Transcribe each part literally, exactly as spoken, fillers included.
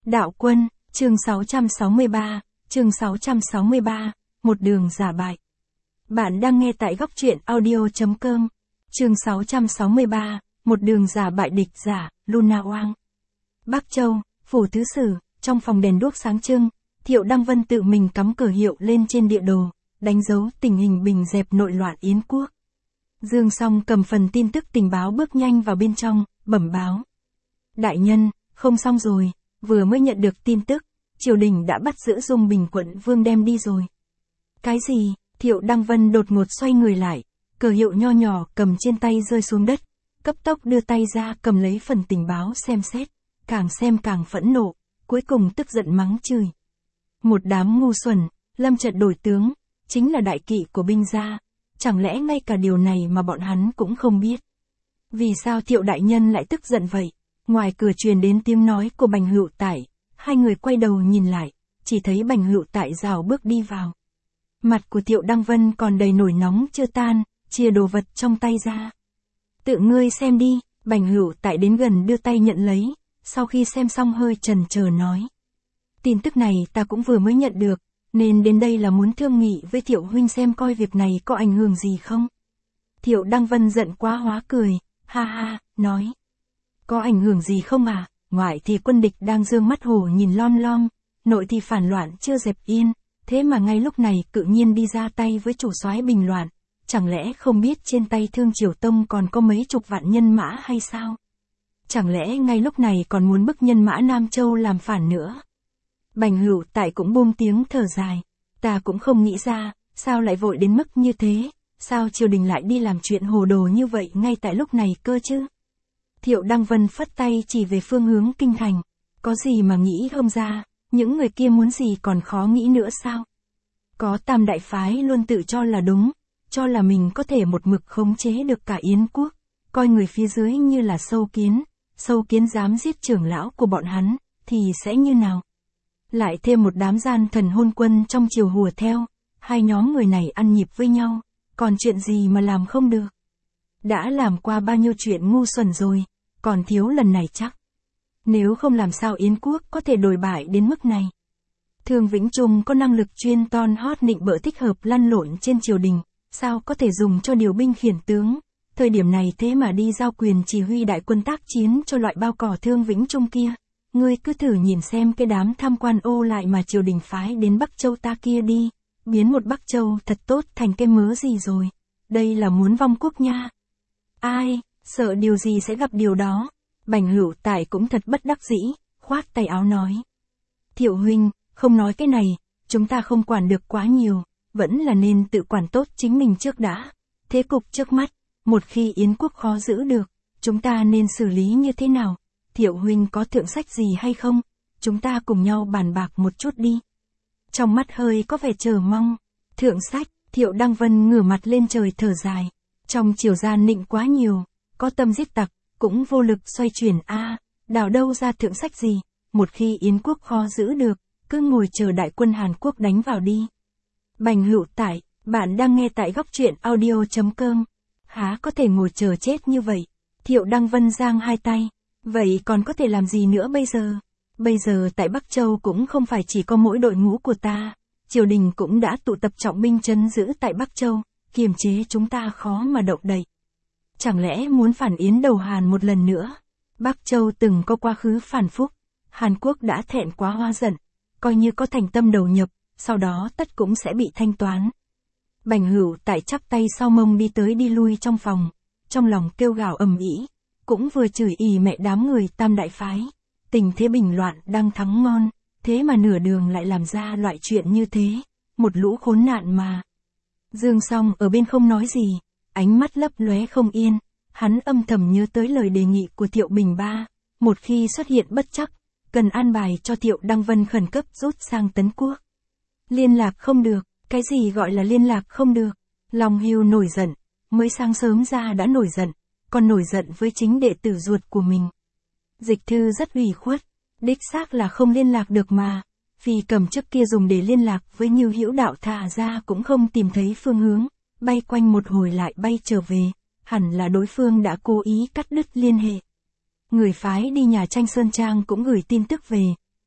Đạo quân, chương sáu trăm sáu mươi ba, chương sáu trăm sáu mươi ba, một đường giả bại. Bạn đang nghe tại góc truyện audio.com. Chương sáu trăm sáu mươi ba, một đường giả bại địch giả, Luna Oang. Bắc Châu, phủ thứ sử, trong phòng đèn đuốc sáng trưng, Thiệu Đăng Vân tự mình cắm cờ hiệu lên trên địa đồ, đánh dấu tình hình bình dẹp nội loạn Yến quốc. Dương Song cầm phần tin tức tình báo bước nhanh vào bên trong, bẩm báo. Đại nhân, không xong rồi, vừa mới nhận được tin tức, triều đình đã bắt giữ Dung Bình quận vương đem đi rồi. Cái gì? Thiệu Đăng Vân đột ngột xoay người lại, cờ hiệu nho nhỏ cầm trên tay rơi xuống đất, cấp tốc đưa tay ra cầm lấy phần tình báo xem xét, càng xem càng phẫn nộ, cuối cùng tức giận mắng chửi. Một đám ngu xuẩn, lâm trận đổi tướng, chính là đại kỵ của binh gia, chẳng lẽ ngay cả điều này mà bọn hắn cũng không biết? Vì sao Thiệu đại nhân lại tức giận vậy? Ngoài cửa truyền đến tiếng nói của Bành Hữu Tại, hai người quay đầu nhìn lại, chỉ thấy Bành Hữu Tại rảo bước đi vào. Mặt của Thiệu Đăng Vân còn đầy nổi nóng chưa tan, chia đồ vật trong tay ra. Tự ngươi xem đi, Bành Hữu Tại đến gần đưa tay nhận lấy, sau khi xem xong hơi chần chờ nói. Tin tức này ta cũng vừa mới nhận được, nên đến đây là muốn thương nghị với Thiệu huynh xem coi việc này có ảnh hưởng gì không. Thiệu Đăng Vân giận quá hóa cười, ha ha, nói. Có ảnh hưởng gì không à, ngoại thì quân địch đang dương mắt hổ nhìn lom lom, nội thì phản loạn chưa dẹp yên, thế mà ngay lúc này tự nhiên đi ra tay với chủ soái bình loạn, chẳng lẽ không biết trên tay Thương Triều Tông còn có mấy chục vạn nhân mã hay sao? Chẳng lẽ ngay lúc này còn muốn bức nhân mã Nam Châu làm phản nữa? Bành Hữu Tại cũng buông tiếng thở dài, ta cũng không nghĩ ra, sao lại vội đến mức như thế, sao triều đình lại đi làm chuyện hồ đồ như vậy ngay tại lúc này cơ chứ? Thiệu Đăng Vân phất tay chỉ về phương hướng kinh thành, có gì mà nghĩ không ra, những người kia muốn gì còn khó nghĩ nữa sao? Có tam đại phái luôn tự cho là đúng, cho là mình có thể một mực khống chế được cả Yến quốc, coi người phía dưới như là sâu kiến, sâu kiến dám giết trưởng lão của bọn hắn, thì sẽ như nào? Lại thêm một đám gian thần hôn quân trong triều hùa theo, hai nhóm người này ăn nhịp với nhau, còn chuyện gì mà làm không được? Đã làm qua bao nhiêu chuyện ngu xuẩn rồi, còn thiếu lần này chắc. Nếu không làm sao Yến quốc có thể đổi bại đến mức này. Thương Vĩnh Trung có năng lực chuyên ton hót nịnh bợ thích hợp lăn lộn trên triều đình, sao có thể dùng cho điều binh khiển tướng, thời điểm này thế mà đi giao quyền chỉ huy đại quân tác chiến cho loại bao cỏ Thương Vĩnh Trung kia. Ngươi cứ thử nhìn xem cái đám tham quan ô lại mà triều đình phái đến Bắc Châu ta kia đi, biến một Bắc Châu thật tốt thành cái mớ gì rồi, đây là muốn vong quốc nha. Ai, sợ điều gì sẽ gặp điều đó. Bành Hữu Tại cũng thật bất đắc dĩ, khoát tay áo nói. Thiệu huynh, không nói cái này, chúng ta không quản được quá nhiều, vẫn là nên tự quản tốt chính mình trước đã. Thế cục trước mắt, một khi Yến quốc khó giữ được, chúng ta nên xử lý như thế nào? Thiệu huynh có thượng sách gì hay không? Chúng ta cùng nhau bàn bạc một chút đi. Trong mắt hơi có vẻ chờ mong. Thượng sách, Thiệu Đăng Vân ngửa mặt lên trời thở dài. Trong triều gian nịnh quá nhiều, có tâm giết tặc, cũng vô lực xoay chuyển a à, đào đâu ra thượng sách gì, một khi Yến quốc khó giữ được, cứ ngồi chờ đại quân Hàn Quốc đánh vào đi. Bành Hữu Tại, bạn đang nghe tại góc truyện audio.com. Há có thể ngồi chờ chết như vậy? Thiệu Đăng Vân giang hai tay. Vậy còn có thể làm gì nữa bây giờ? Bây giờ tại Bắc Châu cũng không phải chỉ có mỗi đội ngũ của ta, triều đình cũng đã tụ tập trọng binh trấn giữ tại Bắc Châu, kiềm chế chúng ta khó mà động đậy. Chẳng lẽ muốn phản Yến đầu Hàn một lần nữa? Bắc Châu từng có quá khứ phản phúc, Hàn Quốc đã thẹn quá hóa giận, coi như có thành tâm đầu nhập, sau đó tất cũng sẽ bị thanh toán. Bành Hữu Tại chắp tay sau mông đi tới đi lui trong phòng, trong lòng kêu gào ầm ĩ, cũng vừa chửi ì mẹ đám người tam đại phái. Tình thế bình loạn đang thắng ngon, thế mà nửa đường lại làm ra loại chuyện như thế, một lũ khốn nạn mà. Dương Song ở bên không nói gì, ánh mắt lấp lóe không yên, hắn âm thầm nhớ tới lời đề nghị của Thiệu Bình Ba, một khi xuất hiện bất trắc, cần an bài cho Thiệu Đăng Vân khẩn cấp rút sang Tấn Quốc. Liên lạc không được, cái gì gọi là liên lạc không được? Long Hưu nổi giận, mới sáng sớm ra đã nổi giận, còn nổi giận với chính đệ tử ruột của mình. Dịch Thư rất ủy khuất, đích xác là không liên lạc được mà, Phi Cầm trước kia dùng để liên lạc với Như Hữu Đạo thả ra cũng không tìm thấy phương hướng, bay quanh một hồi lại bay trở về, hẳn là đối phương đã cố ý cắt đứt liên hệ. Người phái đi nhà tranh Sơn Trang cũng gửi tin tức về,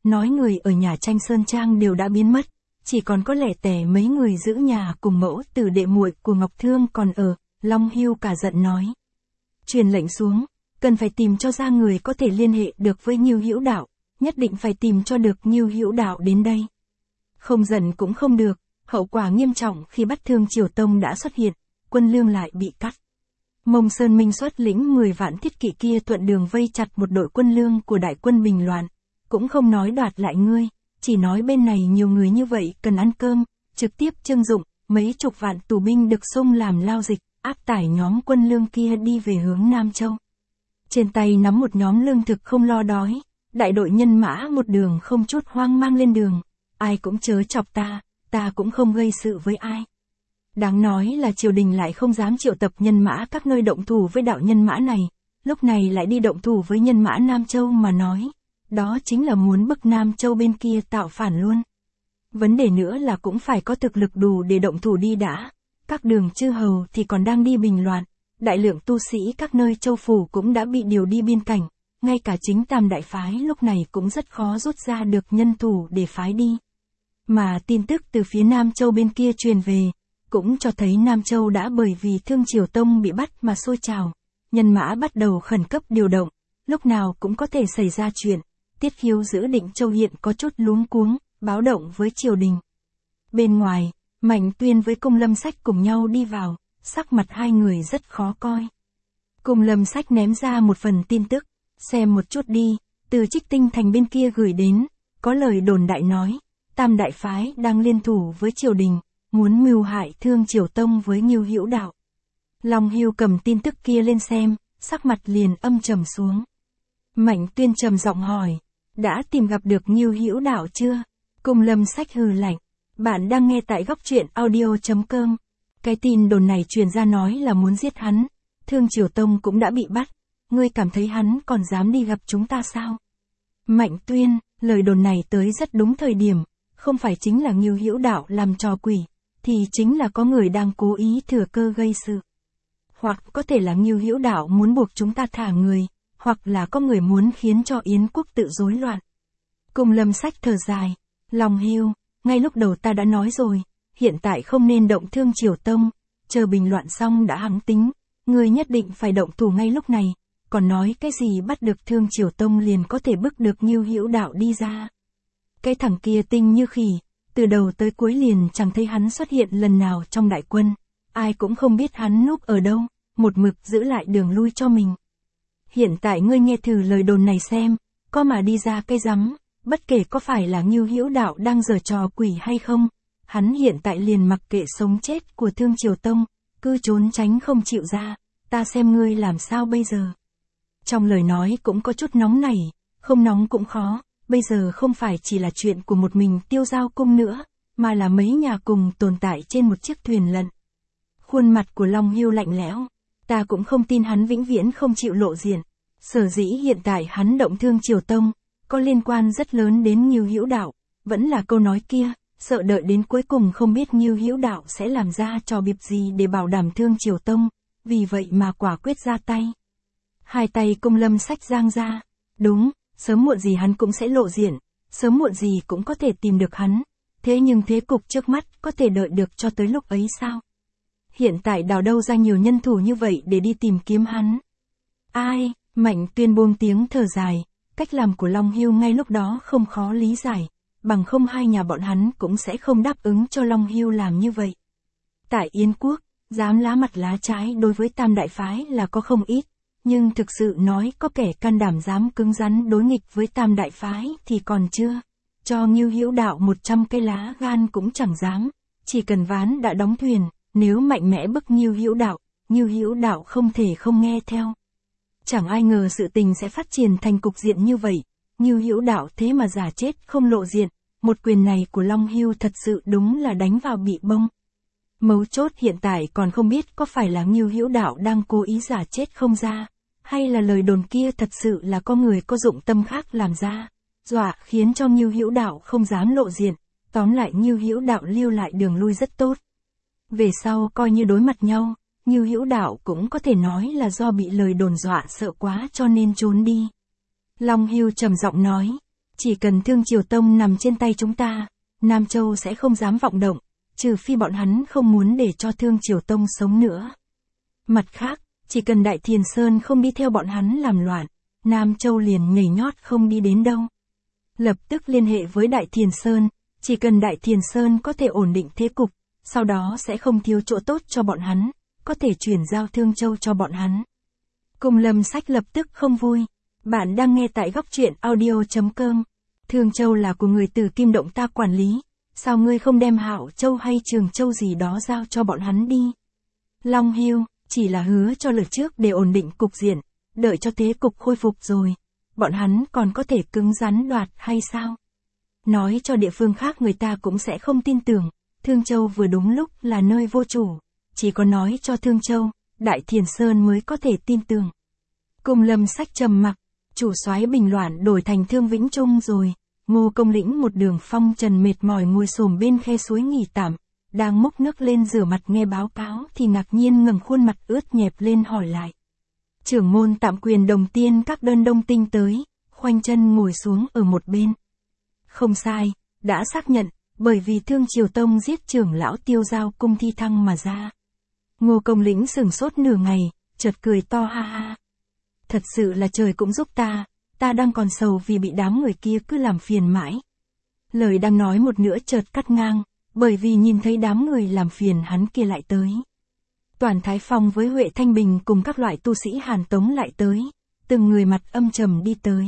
nói người ở nhà tranh Sơn Trang đều đã biến mất, chỉ còn có lẻ tẻ mấy người giữ nhà cùng mẫu tử đệ muội của Ngọc Thương còn ở. Long Hưu cả giận nói. Truyền lệnh xuống, cần phải tìm cho ra người có thể liên hệ được với Nhiêu Hữu Đạo, nhất định phải tìm cho được Nhiêu Hữu Đạo đến đây. Không giận cũng không được, hậu quả nghiêm trọng khi bắt Thương Triều Tông đã xuất hiện, quân lương lại bị cắt. Mông Sơn Minh xuất lĩnh mười vạn thiết kỵ kia thuận đường vây chặt một đội quân lương của đại quân Bình Loạn, cũng không nói đoạt lại ngươi, chỉ nói bên này nhiều người như vậy cần ăn cơm, trực tiếp trưng dụng, mấy chục vạn tù binh được xung làm lao dịch, áp tải nhóm quân lương kia đi về hướng Nam Châu. Trên tay nắm một nhóm lương thực không lo đói, đại đội nhân mã một đường không chút hoang mang lên đường, ai cũng chớ chọc ta, ta cũng không gây sự với ai. Đáng nói là triều đình lại không dám triệu tập nhân mã các nơi động thủ với đạo nhân mã này, lúc này lại đi động thủ với nhân mã Nam Châu mà nói, đó chính là muốn bức Nam Châu bên kia tạo phản luôn. Vấn đề nữa là cũng phải có thực lực đủ để động thủ đi đã, các đường chư hầu thì còn đang đi bình loạn, đại lượng tu sĩ các nơi châu phủ cũng đã bị điều đi biên cảnh, ngay cả chính Tam đại phái lúc này cũng rất khó rút ra được nhân thủ để phái đi. Mà tin tức từ phía Nam Châu bên kia truyền về, cũng cho thấy Nam Châu đã bởi vì Thương Triều Tông bị bắt mà sôi trào, nhân mã bắt đầu khẩn cấp điều động, lúc nào cũng có thể xảy ra chuyện. Tiết Khiếu giữ Định Châu hiện có chút luống cuống, báo động với triều đình. Bên ngoài, Mạnh Tuyên với Cung Lâm Sách cùng nhau đi vào, sắc mặt hai người rất khó coi. Cung Lâm Sách ném ra một phần tin tức, xem một chút đi, từ Trích Tinh Thành bên kia gửi đến, có lời đồn đại nói, Tam đại phái đang liên thủ với triều đình, muốn mưu hại Thương Triều Tông với Nhiêu Hữu Đạo. Long Hưu cầm tin tức kia lên xem, sắc mặt liền âm trầm xuống. Mạnh Tuyên trầm giọng hỏi, đã tìm gặp được Nhiêu Hữu Đạo chưa? Cung Lâm Sách hừ lạnh, bạn đang nghe tại góc truyện audio chấm com. Cái tin đồn này truyền ra nói là muốn giết hắn, Thương Triều Tông cũng đã bị bắt, ngươi cảm thấy hắn còn dám đi gặp chúng ta sao? Mạnh Tuyên, lời đồn này tới rất đúng thời điểm, không phải chính là Nhiêu Hữu Đạo làm trò quỷ, thì chính là có người đang cố ý thừa cơ gây sự. Hoặc có thể là Nhiêu Hữu Đạo muốn buộc chúng ta thả người, hoặc là có người muốn khiến cho Yến quốc tự rối loạn. Cung Lâm Sách thở dài, Long Hưu, ngay lúc đầu ta đã nói rồi, hiện tại không nên động Thương Triều Tông, chờ bình loạn xong đã hắng tính, ngươi nhất định phải động thủ ngay lúc này, còn nói cái gì bắt được Thương Triều Tông liền có thể bức được Nhiêu Hữu Đạo đi ra. Cái thằng kia tinh như khỉ, từ đầu tới cuối liền chẳng thấy hắn xuất hiện lần nào trong đại quân, ai cũng không biết hắn núp ở đâu, một mực giữ lại đường lui cho mình. Hiện tại ngươi nghe thử lời đồn này xem, có mà đi ra cây rắm, bất kể có phải là Nhiêu Hữu Đạo đang giở trò quỷ hay không, hắn hiện tại liền mặc kệ sống chết của Thương Triều Tông, cứ trốn tránh không chịu ra, ta xem ngươi làm sao bây giờ. Trong lời nói cũng có chút nóng nảy, không nóng cũng khó, bây giờ không phải chỉ là chuyện của một mình Tiêu Giao Cung nữa, mà là mấy nhà cùng tồn tại trên một chiếc thuyền lận. Khuôn mặt của Long Hưu lạnh lẽo, ta cũng không tin hắn vĩnh viễn không chịu lộ diện, sở dĩ hiện tại hắn động Thương Triều Tông, có liên quan rất lớn đến Nhiêu Hữu Đạo, vẫn là câu nói kia, sợ đợi đến cuối cùng không biết Nhiêu Hữu Đạo sẽ làm ra trò bịp gì để bảo đảm Thương Triều Tông, vì vậy mà quả quyết ra tay. Hai tay Cung Lâm Sách giang ra, đúng, sớm muộn gì hắn cũng sẽ lộ diện, sớm muộn gì cũng có thể tìm được hắn, thế nhưng thế cục trước mắt có thể đợi được cho tới lúc ấy sao? Hiện tại đào đâu ra nhiều nhân thủ như vậy để đi tìm kiếm hắn? Ai? Mạnh Tuyên buông tiếng thở dài, cách làm của Long Hưu ngay lúc đó không khó lý giải, bằng không hai nhà bọn hắn cũng sẽ không đáp ứng cho Long Hưu làm như vậy. Tại Yến quốc, dám lá mặt lá trái đối với Tam đại phái là có không ít, nhưng thực sự nói có kẻ can đảm dám cứng rắn đối nghịch với Tam đại phái thì còn chưa. Cho Nhiêu Hữu Đạo một trăm cây lá gan cũng chẳng dám, chỉ cần ván đã đóng thuyền, nếu mạnh mẽ bức Nhiêu Hữu Đạo, Nhiêu Hữu Đạo không thể không nghe theo. Chẳng ai ngờ sự tình sẽ phát triển thành cục diện như vậy, Nhiêu Hữu Đạo thế mà giả chết không lộ diện, một quyền này của Long Hưu thật sự đúng là đánh vào bị bông. Mấu chốt hiện tại còn không biết có phải là Nhiêu Hữu Đạo đang cố ý giả chết không ra, hay là lời đồn kia thật sự là có người có dụng tâm khác làm ra, dọa khiến cho Nhiêu Hữu Đạo không dám lộ diện, tóm lại Nhiêu Hữu Đạo lưu lại đường lui rất tốt. Về sau coi như đối mặt nhau, Nhiêu Hữu Đạo cũng có thể nói là do bị lời đồn dọa sợ quá cho nên trốn đi. Long Hưu trầm giọng nói, Chỉ cần Thương Triều Tông nằm trên tay chúng ta, Nam Châu sẽ không dám vọng động, trừ phi bọn hắn không muốn để cho Thương Triều Tông sống nữa. Mặt khác, chỉ cần Đại Thiền Sơn không đi theo bọn hắn làm loạn, Nam Châu liền nhảy nhót không đi đến đâu. Lập tức liên hệ với Đại Thiền Sơn, chỉ cần Đại Thiền Sơn có thể ổn định thế cục, sau đó sẽ không thiếu chỗ tốt cho bọn hắn, có thể chuyển giao Thương Châu cho bọn hắn. Cùng Lâm Sách lập tức không vui. Bạn đang nghe tại góc truyện audio chấm com. Thương Châu là của người Từ Kim Động ta quản lý, sao ngươi không đem Hạo Châu hay Trường Châu gì đó giao cho bọn hắn đi? Long Hưu, chỉ là hứa cho lượt trước để ổn định cục diện, đợi cho thế cục khôi phục rồi, bọn hắn còn có thể cứng rắn đoạt hay sao? Nói cho địa phương khác người ta cũng sẽ không tin tưởng, Thương Châu vừa đúng lúc là nơi vô chủ, chỉ có nói cho Thương Châu, Đại Thiền Sơn mới có thể tin tưởng. Cùng Lâm Sách trầm mặc, chủ soái Bình Loạn đổi thành Thương Vĩnh Trung rồi. Ngô Công Lĩnh một đường phong trần mệt mỏi ngồi xổm bên khe suối nghỉ tạm, đang múc nước lên rửa mặt nghe báo cáo thì ngạc nhiên ngẩng khuôn mặt ướt nhẹp lên hỏi lại. Trưởng môn tạm quyền Đồng Tiên các đơn Đông Tinh tới, khoanh chân ngồi xuống ở một bên. Không sai, đã xác nhận, bởi vì Thương Triều Tông giết trưởng lão Tiêu Giao cung thi thăng mà ra. Ngô Công Lĩnh sửng sốt nửa ngày, chợt cười to ha ha. Thật sự là trời cũng giúp ta, ta đang còn sầu vì bị đám người kia cứ làm phiền mãi. Lời đang nói một nửa chợt cắt ngang, bởi vì nhìn thấy đám người làm phiền hắn kia lại tới. Toàn Thái Phong với Huệ Thanh Bình cùng các loại tu sĩ Hàn Tống lại tới, từng người mặt âm trầm đi tới.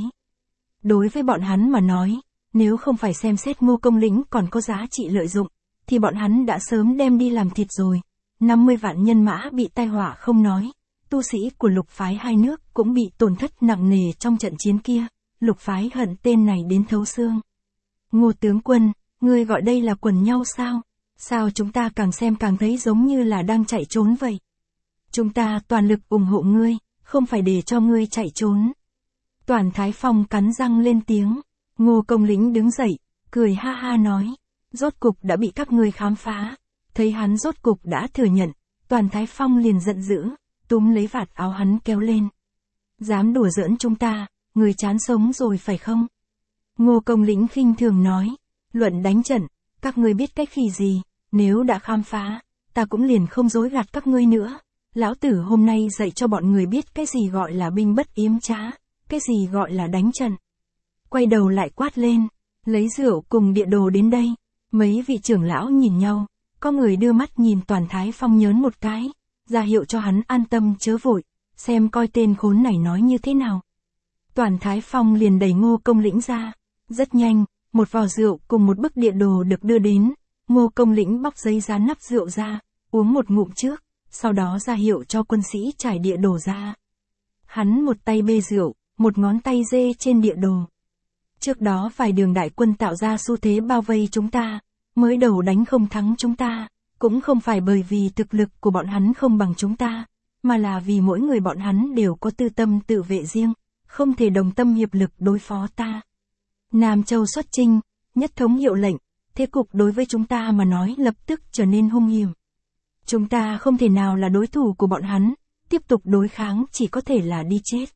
Đối với bọn hắn mà nói, nếu không phải xem xét Ngô Công Lĩnh còn có giá trị lợi dụng, thì bọn hắn đã sớm đem đi làm thịt rồi. năm mươi vạn nhân mã bị tai họa không nói, tu sĩ của lục phái hai nước cũng bị tổn thất nặng nề trong trận chiến kia, lục phái hận tên này đến thấu xương. Ngô tướng quân, ngươi gọi đây là quần nhau sao? Sao chúng ta càng xem càng thấy giống như là đang chạy trốn vậy? Chúng ta toàn lực ủng hộ ngươi, không phải để cho ngươi chạy trốn. Toàn Thái Phong cắn răng lên tiếng. Ngô Công Lĩnh đứng dậy, cười ha ha nói, rốt cục đã bị các ngươi khám phá. Thấy hắn rốt cục đã thừa nhận, Toàn Thái Phong liền giận dữ, túm lấy vạt áo hắn kéo lên. Dám đùa giỡn chúng ta, người chán sống rồi phải không? Ngô Công Lĩnh khinh thường nói, luận đánh trận, các ngươi biết cách khi gì, nếu đã khám phá, ta cũng liền không dối gạt các ngươi nữa. Lão tử hôm nay dạy cho bọn người biết cái gì gọi là binh bất yếm trá, cái gì gọi là đánh trận. Quay đầu lại quát lên, lấy rượu cùng địa đồ đến đây. Mấy vị trưởng lão nhìn nhau, có người đưa mắt nhìn Toàn Thái Phong nhớn một cái, ra hiệu cho hắn an tâm chớ vội, xem coi tên khốn này nói như thế nào. Toàn Thái Phong liền đẩy Ngô Công Lĩnh ra, rất nhanh, một vò rượu cùng một bức địa đồ được đưa đến. Ngô Công Lĩnh bóc giấy dán nắp rượu ra, uống một ngụm trước, sau đó ra hiệu cho quân sĩ trải địa đồ ra. Hắn một tay bê rượu, một ngón tay dê trên địa đồ. Trước đó vài đường đại quân tạo ra xu thế bao vây chúng ta, mới đầu đánh không thắng chúng ta, cũng không phải bởi vì thực lực của bọn hắn không bằng chúng ta, mà là vì mỗi người bọn hắn đều có tư tâm tự vệ riêng, không thể đồng tâm hiệp lực đối phó ta. Nam Châu xuất chinh, nhất thống hiệu lệnh, thế cục đối với chúng ta mà nói lập tức trở nên hung hiểm. Chúng ta không thể nào là đối thủ của bọn hắn, tiếp tục đối kháng chỉ có thể là đi chết.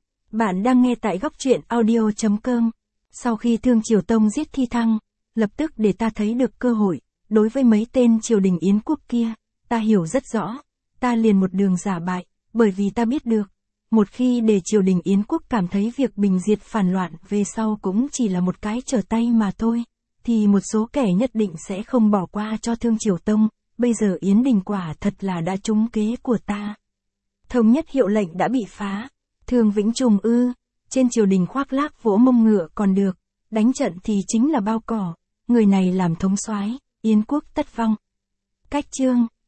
Bạn đang nghe tại góc truyện audio chấm com. Sau khi Thương Triều Tông giết Thi Thăng, lập tức để ta thấy được cơ hội, đối với mấy tên triều đình Yến quốc kia, ta hiểu rất rõ, ta liền một đường giả bại, bởi vì ta biết được, một khi để triều đình Yến quốc cảm thấy việc bình diệt phản loạn về sau cũng chỉ là một cái trở tay mà thôi, thì một số kẻ nhất định sẽ không bỏ qua cho Thương Triều Tông, bây giờ Yến Đình quả thật là đã trúng kế của ta. Thống nhất hiệu lệnh đã bị phá, Thương Vĩnh Trùng ư, trên triều đình khoác lác vỗ mông ngựa còn được, đánh trận thì chính là bao cỏ, người này làm thống soái, Yến quốc tất vong. Cách chương